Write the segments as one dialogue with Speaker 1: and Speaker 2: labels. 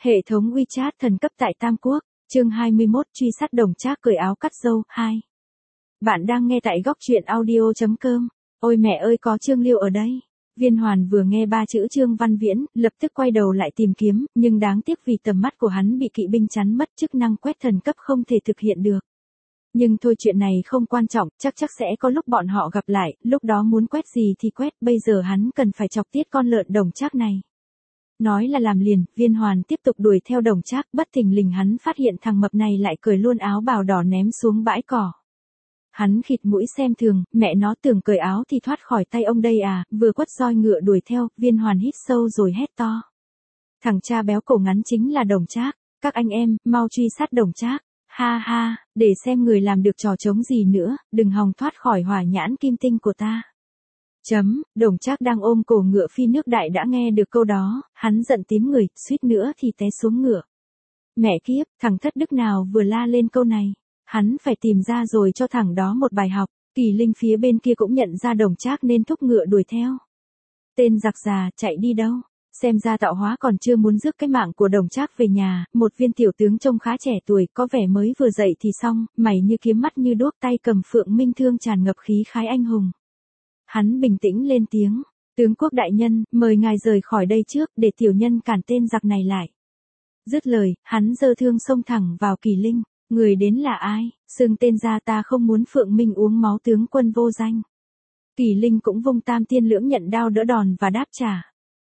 Speaker 1: Hệ thống WeChat thần cấp tại Tam Quốc, chương 21 truy sát Đồng Trác cởi áo cắt râu 2. Bạn đang nghe tại góc truyện audio.com. Ôi mẹ ơi có Trương Liêu ở đây. Viên Hoàn vừa nghe 3 chữ Trương Văn Viễn, lập tức quay đầu lại tìm kiếm, nhưng đáng tiếc vì tầm mắt của hắn bị kỵ binh chắn mất, chức năng quét thần cấp không thể thực hiện được. Nhưng thôi chuyện này không quan trọng, chắc sẽ có lúc bọn họ gặp lại, lúc đó muốn quét gì thì quét, bây giờ hắn cần phải chọc tiết con lợn Đồng Trác này. Nói là làm liền, Viên Hoàn tiếp tục đuổi theo Đồng Trác, bất thình lình hắn phát hiện thằng mập này lại cởi luôn áo bào đỏ ném xuống bãi cỏ. Hắn khịt mũi xem thường, mẹ nó tưởng cởi áo thì thoát khỏi tay ông đây à, vừa quất roi ngựa đuổi theo, Viên Hoàn hít sâu rồi hét to. Thằng cha béo cổ ngắn chính là Đồng Trác, các anh em, mau truy sát Đồng Trác, ha ha, để xem người làm được trò trống gì nữa, đừng hòng thoát khỏi hỏa nhãn kim tinh của ta. Đồng Trác đang ôm cổ ngựa phi nước đại đã nghe được câu đó, hắn giận tím người, suýt nữa thì té xuống ngựa. Mẹ kiếp, thằng thất đức nào vừa la lên câu này, hắn phải tìm ra rồi cho thằng đó một bài học. Kỳ Linh phía bên kia cũng nhận ra Đồng Trác nên thúc ngựa đuổi theo. Tên giặc già, chạy đi đâu? Xem ra tạo hóa còn chưa muốn rước cái mạng của Đồng Trác về nhà, một viên tiểu tướng trông khá trẻ tuổi, có vẻ mới vừa dậy thì xong, mày như kiếm mắt như đuốc, tay cầm phượng minh thương tràn ngập khí khái anh hùng. Hắn bình tĩnh lên tiếng, tướng quốc đại nhân, mời ngài rời khỏi đây trước, để tiểu nhân cản tên giặc này lại. Dứt lời, hắn giơ thương xông thẳng vào Kỳ Linh, người đến là ai, xưng tên ra ta không muốn phượng minh uống máu tướng quân vô danh. Kỳ Linh cũng vung tam tiên lưỡng nhận đao đỡ đòn và đáp trả.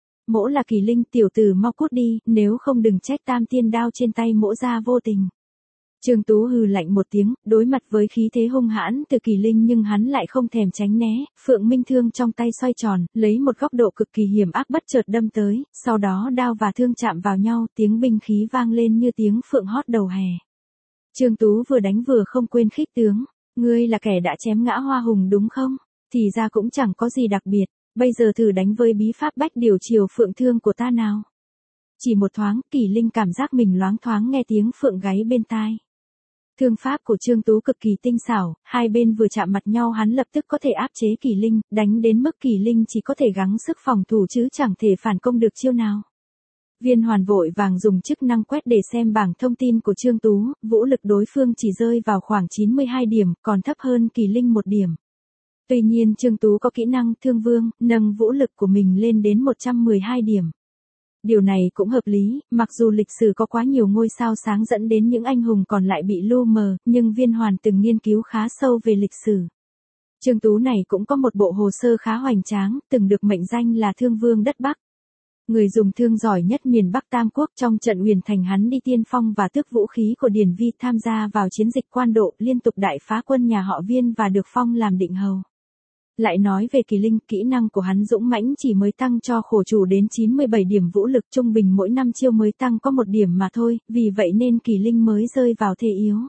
Speaker 1: Mỗ là Kỳ Linh, tiểu tử mau cút đi, nếu không đừng trách tam tiên đao trên tay mỗ ra vô tình. Trương Tú hừ lạnh một tiếng, đối mặt với khí thế hung hãn từ Kỳ Linh nhưng hắn lại không thèm tránh né, phượng minh thương trong tay xoay tròn, lấy một góc độ cực kỳ hiểm ác bất chợt đâm tới, sau đó đao và thương chạm vào nhau, tiếng binh khí vang lên như tiếng phượng hót đầu hè. Trương Tú vừa đánh vừa không quên khích tướng, ngươi là kẻ đã chém ngã Hoa Hùng đúng không? Thì ra cũng chẳng có gì đặc biệt, bây giờ thử đánh với bí pháp bách điều chiều phượng thương của ta nào. Chỉ một thoáng, Kỳ Linh cảm giác mình loáng thoáng nghe tiếng phượng gáy bên tai. Thương pháp của Trương Tú cực kỳ tinh xảo, hai bên vừa chạm mặt nhau hắn lập tức có thể áp chế Kỳ Linh, đánh đến mức Kỳ Linh chỉ có thể gắng sức phòng thủ chứ chẳng thể phản công được chiêu nào. Viên Hoàn vội vàng dùng chức năng quét để xem bảng thông tin của Trương Tú, vũ lực đối phương chỉ rơi vào khoảng 92 điểm, còn thấp hơn Kỳ Linh 1 điểm. Tuy nhiên Trương Tú có kỹ năng Thương Vương, nâng vũ lực của mình lên đến 112 điểm. Điều này cũng hợp lý, mặc dù lịch sử có quá nhiều ngôi sao sáng dẫn đến những anh hùng còn lại bị lu mờ, nhưng Viên Hoàn từng nghiên cứu khá sâu về lịch sử. Trương Tú này cũng có một bộ hồ sơ khá hoành tráng, từng được mệnh danh là Thương Vương đất Bắc. Người dùng thương giỏi nhất miền Bắc Tam Quốc, trong trận Huyền Thành hắn đi tiên phong và tước vũ khí của Điền Vi, tham gia vào chiến dịch Quan Độ, liên tục đại phá quân nhà họ Viên và được phong làm định hầu. Lại nói về Kỳ Linh, kỹ năng của hắn dũng mãnh chỉ mới tăng cho khổ chủ đến 97 điểm vũ lực, trung bình mỗi 5 chiêu mới tăng có 1 điểm mà thôi, vì vậy nên Kỳ Linh mới rơi vào thế yếu.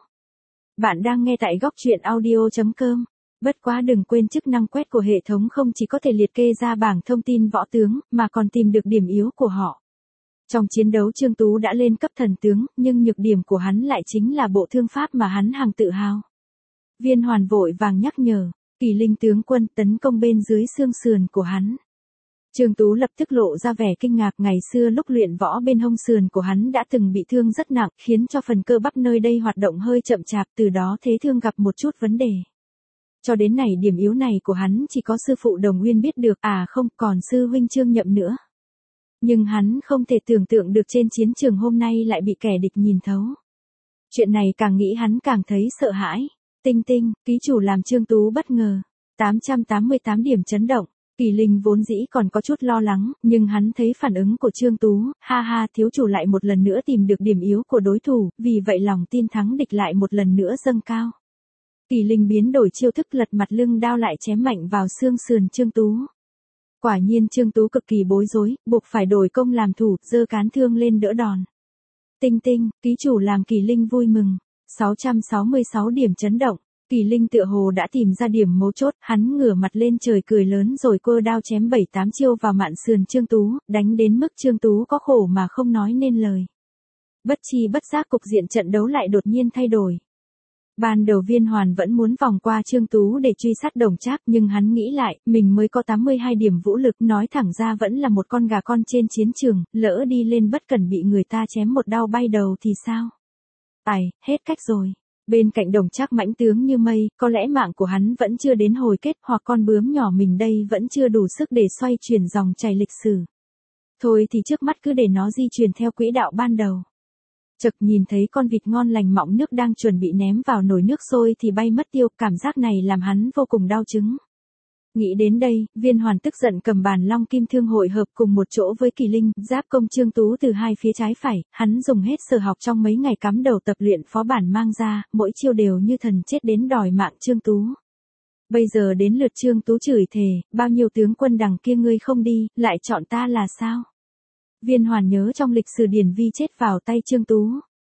Speaker 1: Bạn đang nghe tại góc truyện audio.com. Bất quá đừng quên chức năng quét của hệ thống không chỉ có thể liệt kê ra bảng thông tin võ tướng, mà còn tìm được điểm yếu của họ. Trong chiến đấu Trương Tú đã lên cấp thần tướng, nhưng nhược điểm của hắn lại chính là bộ thương pháp mà hắn hằng tự hào. Viên Hoàn vội vàng nhắc nhở, Kỳ Linh tướng quân tấn công bên dưới xương sườn của hắn. Trương Tú lập tức lộ ra vẻ kinh ngạc, ngày xưa lúc luyện võ bên hông sườn của hắn đã từng bị thương rất nặng, khiến cho phần cơ bắp nơi đây hoạt động hơi chậm chạp, từ đó thế thương gặp một chút vấn đề. Cho đến này điểm yếu này của hắn chỉ có sư phụ Đồng Nguyên biết được, à không, còn sư huynh Trương Nhậm nữa. Nhưng hắn không thể tưởng tượng được trên chiến trường hôm nay lại bị kẻ địch nhìn thấu. Chuyện này càng nghĩ hắn càng thấy sợ hãi. Tinh tinh, ký chủ làm Trương Tú bất ngờ. 888 điểm chấn động. Kỳ Linh vốn dĩ còn có chút lo lắng, nhưng hắn thấy phản ứng của Trương Tú, ha ha, thiếu chủ lại một lần nữa tìm được điểm yếu của đối thủ, vì vậy lòng tin thắng địch lại một lần nữa dâng cao. Kỳ Linh biến đổi chiêu thức, lật mặt lưng đao lại chém mạnh vào xương sườn Trương Tú. Quả nhiên Trương Tú cực kỳ bối rối, buộc phải đổi công làm thủ, giơ cán thương lên đỡ đòn. Tinh tinh, ký chủ làm Kỳ Linh vui mừng. 666 điểm chấn động. Kỳ Linh tựa hồ đã tìm ra điểm mấu chốt, hắn ngửa mặt lên trời cười lớn rồi quơ đao chém 7-8 chiêu vào mạn sườn Trương Tú, đánh đến mức Trương Tú có khổ mà không nói nên lời. Bất chi bất giác cục diện trận đấu lại đột nhiên thay đổi. Ban đầu Viên Hoàn vẫn muốn vòng qua Trương Tú để truy sát Đồng Trác, nhưng hắn nghĩ lại, mình mới có 82 điểm vũ lực, nói thẳng ra vẫn là một con gà con trên chiến trường, lỡ đi lên bất cẩn bị người ta chém một đao bay đầu thì sao? Ai, hết cách rồi. Bên cạnh Đồng Trác mãnh tướng như mây, có lẽ mạng của hắn vẫn chưa đến hồi kết, hoặc con bướm nhỏ mình đây vẫn chưa đủ sức để xoay chuyển dòng chảy lịch sử. Thôi thì trước mắt cứ để nó di chuyển theo quỹ đạo ban đầu. Chợt nhìn thấy con vịt ngon lành mọng nước đang chuẩn bị ném vào nồi nước sôi thì bay mất tiêu, cảm giác này làm hắn vô cùng đau chứng. Nghĩ đến đây, Viên Hoàn tức giận cầm bàn long kim thương hội hợp cùng một chỗ với Kỳ Linh, giáp công Trương Tú từ hai phía trái phải, hắn dùng hết sở học trong mấy ngày cắm đầu tập luyện phó bản mang ra, mỗi chiêu đều như thần chết đến đòi mạng Trương Tú. Bây giờ đến lượt Trương Tú chửi thề, bao nhiêu tướng quân đằng kia ngươi không đi, lại chọn ta là sao? Viên Hoàn nhớ trong lịch sử Điển Vi chết vào tay Trương Tú.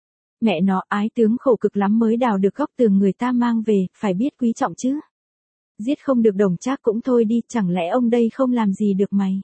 Speaker 1: Mẹ nó, ái tướng khổ cực lắm mới đào được góc tường người ta mang về, phải biết quý trọng chứ. Giết không được Đồng Trác cũng thôi đi, chẳng lẽ ông đây không làm gì được mày?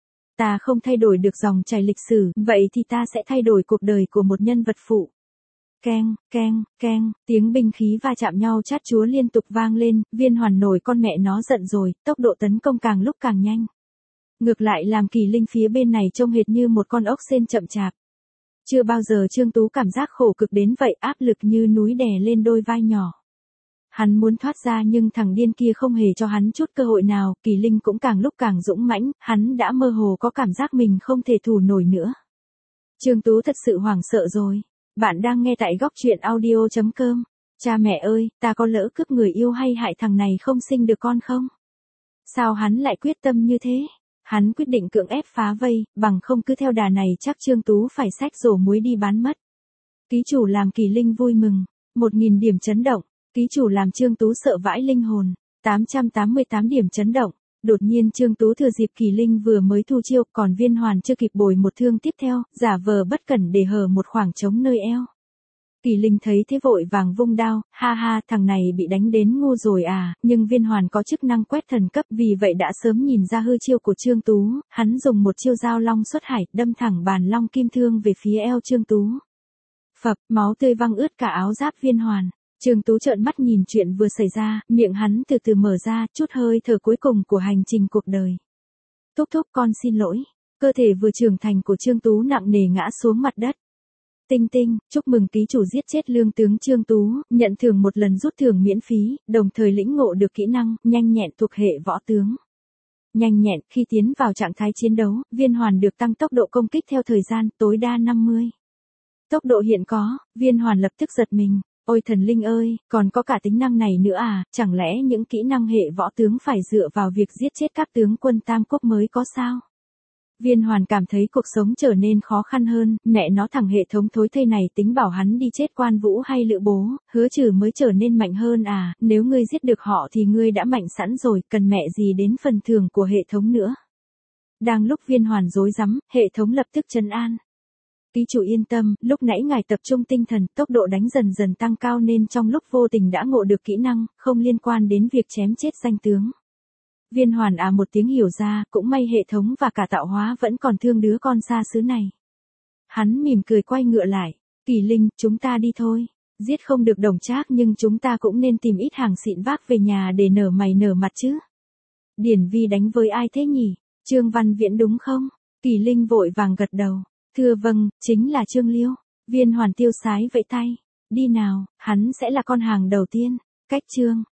Speaker 1: Ta không thay đổi được dòng chảy lịch sử, vậy thì ta sẽ thay đổi cuộc đời của một nhân vật phụ. Keng, keng, keng, tiếng binh khí va chạm nhau chát chúa liên tục vang lên, Viên Hoàn nổi con mẹ nó giận rồi, tốc độ tấn công càng lúc càng nhanh. Ngược lại làm Kỳ Linh phía bên này trông hệt như một con ốc sên chậm chạp. Chưa bao giờ Trương Tú cảm giác khổ cực đến vậy, áp lực như núi đè lên đôi vai nhỏ. Hắn muốn thoát ra nhưng thằng điên kia không hề cho hắn chút cơ hội nào, Kỳ Linh cũng càng lúc càng dũng mãnh, hắn đã mơ hồ có cảm giác mình không thể thủ nổi nữa. Trương Tú thật sự hoảng sợ rồi. Bạn đang nghe tại góc truyện audio.com. Cha mẹ ơi, ta có lỡ cướp người yêu hay hại thằng này không sinh được con không? Sao hắn lại quyết tâm như thế? Hắn quyết định cưỡng ép phá vây, bằng không cứ theo đà này chắc Trương Tú phải xách rổ muối đi bán mất. Ký chủ làm Kỳ Linh vui mừng. 1000 điểm chấn động. Ký chủ làm Trương Tú sợ vãi linh hồn. 888 điểm chấn động. Đột nhiên Trương Tú thừa dịp Kỳ Linh vừa mới thu chiêu, còn Viên Hoàn chưa kịp bồi một thương tiếp theo, giả vờ bất cẩn để hở một khoảng trống nơi eo. Kỳ Linh thấy thế vội vàng vung đao, ha ha, thằng này bị đánh đến ngu rồi à, nhưng Viên Hoàn có chức năng quét thần cấp, vì vậy đã sớm nhìn ra hư chiêu của Trương Tú, hắn dùng một chiêu dao long xuất hải, đâm thẳng bàn long kim thương về phía eo Trương Tú. Phập, máu tươi văng ướt cả áo giáp Viên Hoàn. Trương Tú trợn mắt nhìn chuyện vừa xảy ra, miệng hắn từ từ mở ra, chút hơi thở cuối cùng của hành trình cuộc đời. Thúc thúc con xin lỗi. Cơ thể vừa trưởng thành của Trương Tú nặng nề ngã xuống mặt đất. Tinh tinh, chúc mừng ký chủ giết chết lương tướng Trương Tú, nhận thưởng một lần rút thưởng miễn phí, đồng thời lĩnh ngộ được kỹ năng, nhanh nhẹn thuộc hệ võ tướng. Nhanh nhẹn, khi tiến vào trạng thái chiến đấu, Viên Hoàn được tăng tốc độ công kích theo thời gian, tối đa 50. Tốc độ hiện có, Viên Hoàn lập tức giật mình. Ôi thần linh ơi, còn có cả tính năng này nữa à, chẳng lẽ những kỹ năng hệ võ tướng phải dựa vào việc giết chết các tướng quân tam quốc mới có sao? Viên Hoàn cảm thấy cuộc sống trở nên khó khăn hơn, mẹ nó thằng hệ thống thối thây này tính bảo hắn đi chết Quan Vũ hay Lữ Bố, Hứa Trừ mới trở nên mạnh hơn à, nếu ngươi giết được họ thì ngươi đã mạnh sẵn rồi, cần mẹ gì đến phần thưởng của hệ thống nữa. Đang lúc Viên Hoàn rối rắm, hệ thống lập tức trấn an. Ký chủ yên tâm, lúc nãy ngài tập trung tinh thần, tốc độ đánh dần dần tăng cao nên trong lúc vô tình đã ngộ được kỹ năng, không liên quan đến việc chém chết danh tướng. Viên Hoàn à một tiếng hiểu ra, cũng may hệ thống và cả tạo hóa vẫn còn thương đứa con xa xứ này. Hắn mỉm cười quay ngựa lại. Kỳ Linh, chúng ta đi thôi. Giết không được Đồng Trác nhưng chúng ta cũng nên tìm ít hàng xịn vác về nhà để nở mày nở mặt chứ. Điển Vi đánh với ai thế nhỉ? Trương Văn Viễn đúng không? Kỳ Linh vội vàng gật đầu. Thưa vâng, chính là Trương Liêu. Viên Hoàn tiêu sái vẫy tay. Đi nào, hắn sẽ là con hàng đầu tiên. Cách Trương.